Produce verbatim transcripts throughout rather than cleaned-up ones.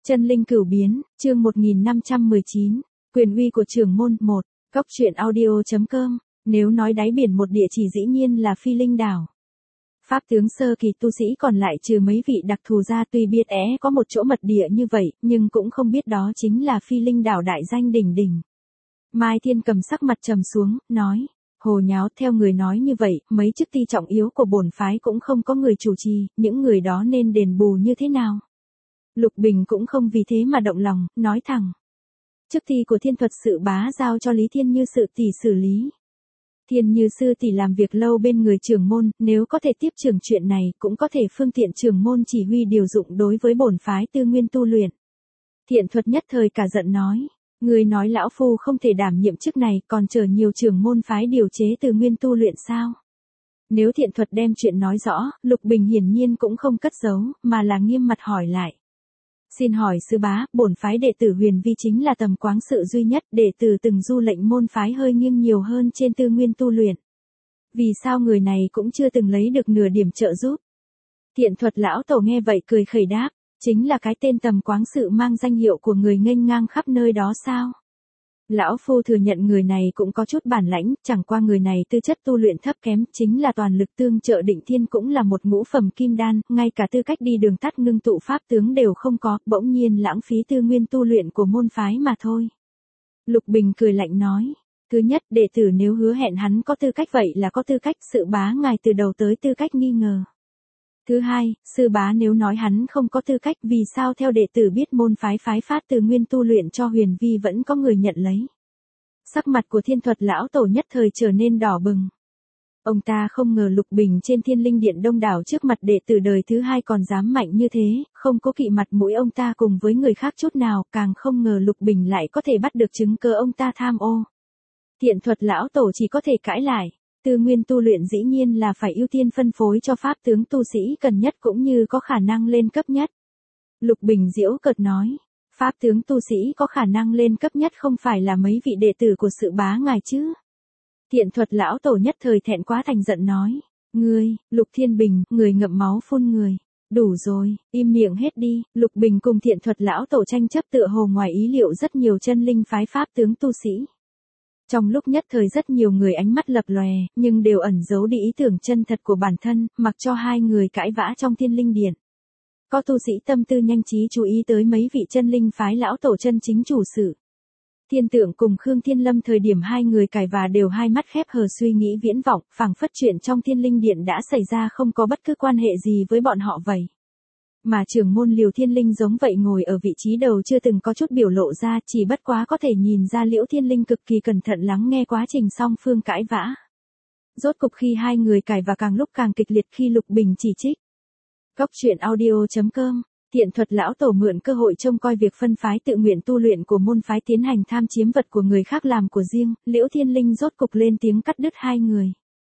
Chân linh cửu biến, chương một nghìn năm trăm mười chín, quyền uy của trưởng môn, một, Cốc truyện audio.com, nếu nói đáy biển một địa chỉ dĩ nhiên là Phi Linh đảo. Pháp tướng sơ kỳ tu sĩ còn lại trừ mấy vị đặc thù ra tuy biết é có một chỗ mật địa như vậy, nhưng cũng không biết đó chính là Phi Linh đảo đại danh đỉnh đỉnh. Mai Thiên cầm sắc mặt trầm xuống, nói, hồ nháo, theo người nói như vậy, mấy chức ti trọng yếu của bổn phái cũng không có người chủ trì, những người đó nên đền bù như thế nào? Lục Bình cũng không vì thế mà động lòng, nói thẳng. Chức thi của Thiên Thuật Sự Bá giao cho Lý Thiên Như Sự tỷ xử lý. Thiên Như sư tỷ làm việc lâu bên người trưởng môn, nếu có thể tiếp trưởng chuyện này, cũng có thể phương tiện trưởng môn chỉ huy điều dụng đối với bổn phái tư nguyên tu luyện. Thiện Thuật nhất thời cả giận nói, người nói lão phu không thể đảm nhiệm chức này, còn chờ nhiều trưởng môn phái điều chế tư nguyên tu luyện sao? Nếu Thiện Thuật đem chuyện nói rõ, Lục Bình hiển nhiên cũng không cất giấu, mà là nghiêm mặt hỏi lại. Xin hỏi sư bá, bổn phái đệ tử Huyền Vi chính là tầm quáng sự duy nhất, đệ tử từng du lệnh môn phái hơi nghiêng nhiều hơn trên tư nguyên tu luyện. Vì sao người này cũng chưa từng lấy được nửa điểm trợ giúp? Thiện Thuật lão tổ nghe vậy cười khẩy đáp, chính là cái tên tầm quáng sự mang danh hiệu của người nghênh ngang khắp nơi đó sao? Lão phu thừa nhận người này cũng có chút bản lãnh, chẳng qua người này tư chất tu luyện thấp kém, chính là toàn lực tương trợ Định Thiên cũng là một ngũ phẩm kim đan, ngay cả tư cách đi đường tắt ngưng tụ pháp tướng đều không có, bỗng nhiên lãng phí tư nguyên tu luyện của môn phái mà thôi. Lục Bình cười lạnh nói, thứ nhất, đệ tử nếu hứa hẹn hắn có tư cách vậy là có tư cách, sự bá ngài từ đầu tới tư cách nghi ngờ. Thứ hai, sư bá nếu nói hắn không có tư cách, vì sao theo đệ tử biết môn phái phái phát từ nguyên tu luyện cho Huyền Vi vẫn có người nhận lấy. Sắc mặt của Thiên Thuật lão tổ nhất thời trở nên đỏ bừng. Ông ta không ngờ Lục Bình trên Thiên Linh Điện đông đảo trước mặt đệ tử đời thứ hai còn dám mạnh như thế, không có kỵ mặt mũi ông ta cùng với người khác chút nào, càng không ngờ Lục Bình lại có thể bắt được chứng cơ ông ta tham ô. Thiện Thuật lão tổ chỉ có thể cãi lại. Tư nguyên tu luyện dĩ nhiên là phải ưu tiên phân phối cho pháp tướng tu sĩ cần nhất cũng như có khả năng lên cấp nhất. Lục Bình giễu cợt nói, pháp tướng tu sĩ có khả năng lên cấp nhất không phải là mấy vị đệ tử của sự bá ngài chứ? Thiện Thuật lão tổ nhất thời thẹn quá thành giận nói, ngươi, Lục Thiên Bình, người ngậm máu phun người. Đủ rồi, im miệng hết đi. Lục Bình cùng Thiện Thuật lão tổ tranh chấp tựa hồ ngoài ý liệu rất nhiều chân linh phái pháp tướng tu sĩ. Trong lúc nhất thời rất nhiều người ánh mắt lập lòe, nhưng đều ẩn giấu đi ý tưởng chân thật của bản thân, mặc cho hai người cãi vã trong Thiên Linh Điện. Có tu sĩ tâm tư nhanh trí chú ý tới mấy vị chân linh phái lão tổ chân chính chủ sự. Thiên Tượng cùng Khương Thiên Lâm thời điểm hai người cãi vã đều hai mắt khép hờ suy nghĩ viễn vọng, phảng phất chuyện trong Thiên Linh Điện đã xảy ra không có bất cứ quan hệ gì với bọn họ vậy. Mà trưởng môn Liều Thiên Linh giống vậy ngồi ở vị trí đầu chưa từng có chút biểu lộ ra, chỉ bất quá có thể nhìn ra Liễu Thiên Linh cực kỳ cẩn thận lắng nghe quá trình song phương cãi vã. Rốt cục khi hai người cãi và càng lúc càng kịch liệt khi Lục Bình chỉ trích. Cốc truyện audio.com, Thiện Thuật lão tổ mượn cơ hội trông coi việc phân phái tự nguyện tu luyện của môn phái tiến hành tham chiếm vật của người khác làm của riêng, Liễu Thiên Linh rốt cục lên tiếng cắt đứt hai người.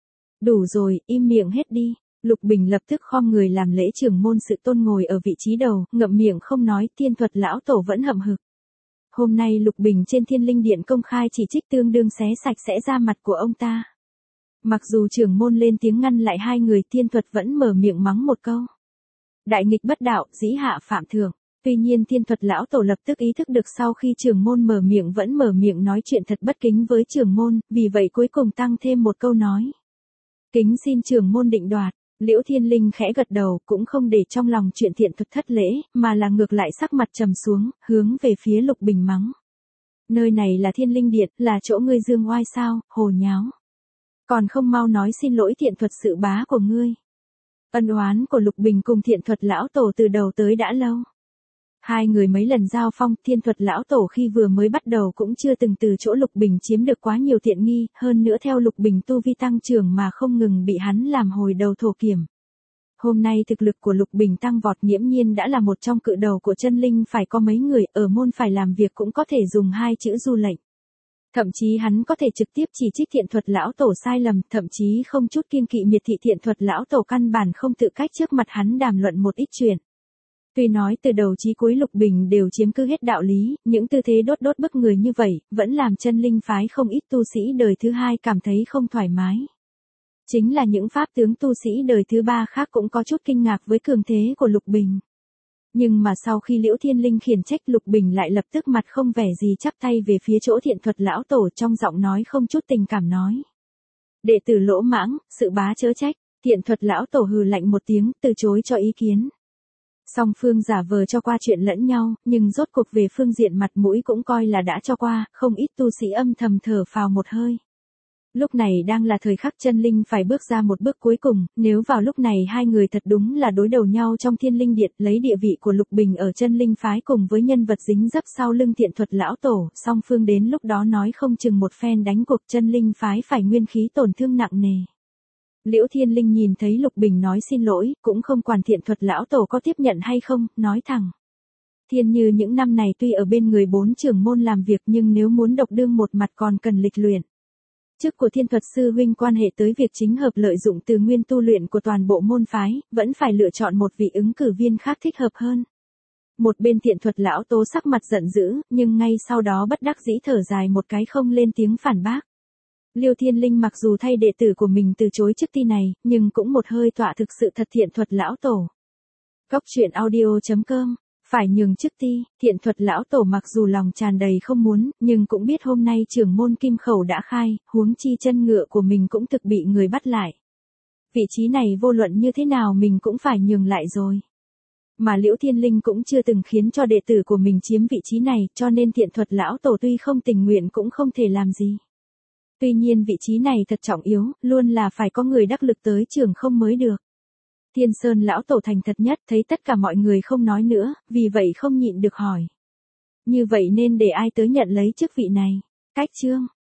Đủ rồi, im miệng hết đi. Lục Bình lập tức khom người làm lễ trưởng môn sự tôn ngồi ở vị trí đầu, ngậm miệng không nói, Thiên Thuật lão tổ vẫn hậm hực. Hôm nay Lục Bình trên Thiên Linh Điện công khai chỉ trích tương đương xé sạch sẽ ra mặt của ông ta. Mặc dù trưởng môn lên tiếng ngăn lại hai người, Thiên Thuật vẫn mở miệng mắng một câu. Đại nghịch bất đạo, dĩ hạ phạm thượng. Tuy nhiên Thiên Thuật lão tổ lập tức ý thức được sau khi trưởng môn mở miệng vẫn mở miệng nói chuyện thật bất kính với trưởng môn, vì vậy cuối cùng tăng thêm một câu nói. Kính xin trưởng môn định đoạt. Liễu Thiên Linh khẽ gật đầu, cũng không để trong lòng chuyện Thiện Thuật thất lễ, mà là ngược lại sắc mặt trầm xuống, hướng về phía Lục Bình mắng. Nơi này là Thiên Linh Điện, là chỗ ngươi dương oai sao, hồ nháo. Còn không mau nói xin lỗi Thiện Thuật sự bá của ngươi. Ân oán của Lục Bình cùng Thiện Thuật lão tổ từ đầu tới đã lâu. Hai người mấy lần giao phong, Thiên Thuật lão tổ khi vừa mới bắt đầu cũng chưa từng từ chỗ Lục Bình chiếm được quá nhiều tiện nghi, hơn nữa theo Lục Bình tu vi tăng trưởng mà không ngừng bị hắn làm hồi đầu thổ kiểm. Hôm nay thực lực của Lục Bình tăng vọt nghiễm nhiên đã là một trong cự đầu của chân linh, phải có mấy người ở môn phải làm việc cũng có thể dùng hai chữ du lệnh. Thậm chí hắn có thể trực tiếp chỉ trích Thiện Thuật lão tổ sai lầm, thậm chí không chút kiêng kỵ miệt thị Thiện Thuật lão tổ căn bản không tự cách trước mặt hắn đàm luận một ít chuyện. Tuy nói từ đầu chí cuối Lục Bình đều chiếm cứ hết đạo lý, những tư thế đốt đốt bức người như vậy, vẫn làm chân linh phái không ít tu sĩ đời thứ hai cảm thấy không thoải mái. Chính là những pháp tướng tu sĩ đời thứ ba khác cũng có chút kinh ngạc với cường thế của Lục Bình. Nhưng mà sau khi Liễu Thiên Linh khiển trách, Lục Bình lại lập tức mặt không vẻ gì chắp tay về phía chỗ Thiện Thuật lão tổ, trong giọng nói không chút tình cảm nói. Đệ tử lỗ mãng, sự bá chớ trách. Thiện Thuật lão tổ hừ lạnh một tiếng, từ chối cho ý kiến. Song phương giả vờ cho qua chuyện lẫn nhau, nhưng rốt cuộc về phương diện mặt mũi cũng coi là đã cho qua, không ít tu sĩ âm thầm thở phào một hơi. Lúc này đang là thời khắc chân linh phải bước ra một bước cuối cùng, nếu vào lúc này hai người thật đúng là đối đầu nhau trong Thiên Linh Điện, lấy địa vị của Lục Bình ở chân linh phái cùng với nhân vật dính dấp sau lưng Thiện Thuật lão tổ, song phương đến lúc đó nói không chừng một phen đánh cuộc, chân linh phái phải nguyên khí tổn thương nặng nề. Liễu Thiên Linh nhìn thấy Lục Bình nói xin lỗi, cũng không quản Thiện Thuật lão tổ có tiếp nhận hay không, nói thẳng. Thiên Như những năm này tuy ở bên người bốn trưởng môn làm việc, nhưng nếu muốn độc đương một mặt còn cần lịch luyện. Chức của Thiên Thuật sư huynh quan hệ tới việc chính hợp lợi dụng từ nguyên tu luyện của toàn bộ môn phái, vẫn phải lựa chọn một vị ứng cử viên khác thích hợp hơn. Một bên Thiện Thuật lão tố sắc mặt giận dữ, nhưng ngay sau đó bất đắc dĩ thở dài một cái, không lên tiếng phản bác. Liêu Thiên Linh mặc dù thay đệ tử của mình từ chối chức ti này, nhưng cũng một hơi tọa thực sự thật Thiện Thuật lão tổ. Cốc truyện audio chấm com. Phải nhường chức ti, Thiện Thuật lão tổ mặc dù lòng tràn đầy không muốn, nhưng cũng biết hôm nay trưởng môn Kim Khẩu đã khai, huống chi chân ngựa của mình cũng thực bị người bắt lại. Vị trí này vô luận như thế nào mình cũng phải nhường lại rồi. Mà Liễu Thiên Linh cũng chưa từng khiến cho đệ tử của mình chiếm vị trí này, cho nên Thiện Thuật lão tổ tuy không tình nguyện cũng không thể làm gì. Tuy nhiên vị trí này thật trọng yếu, luôn là phải có người đắc lực tới trưởng không mới được. Thiên Sơn lão tổ thành thật nhất, thấy tất cả mọi người không nói nữa, vì vậy không nhịn được hỏi. Như vậy nên để ai tới nhận lấy chức vị này? Cách chương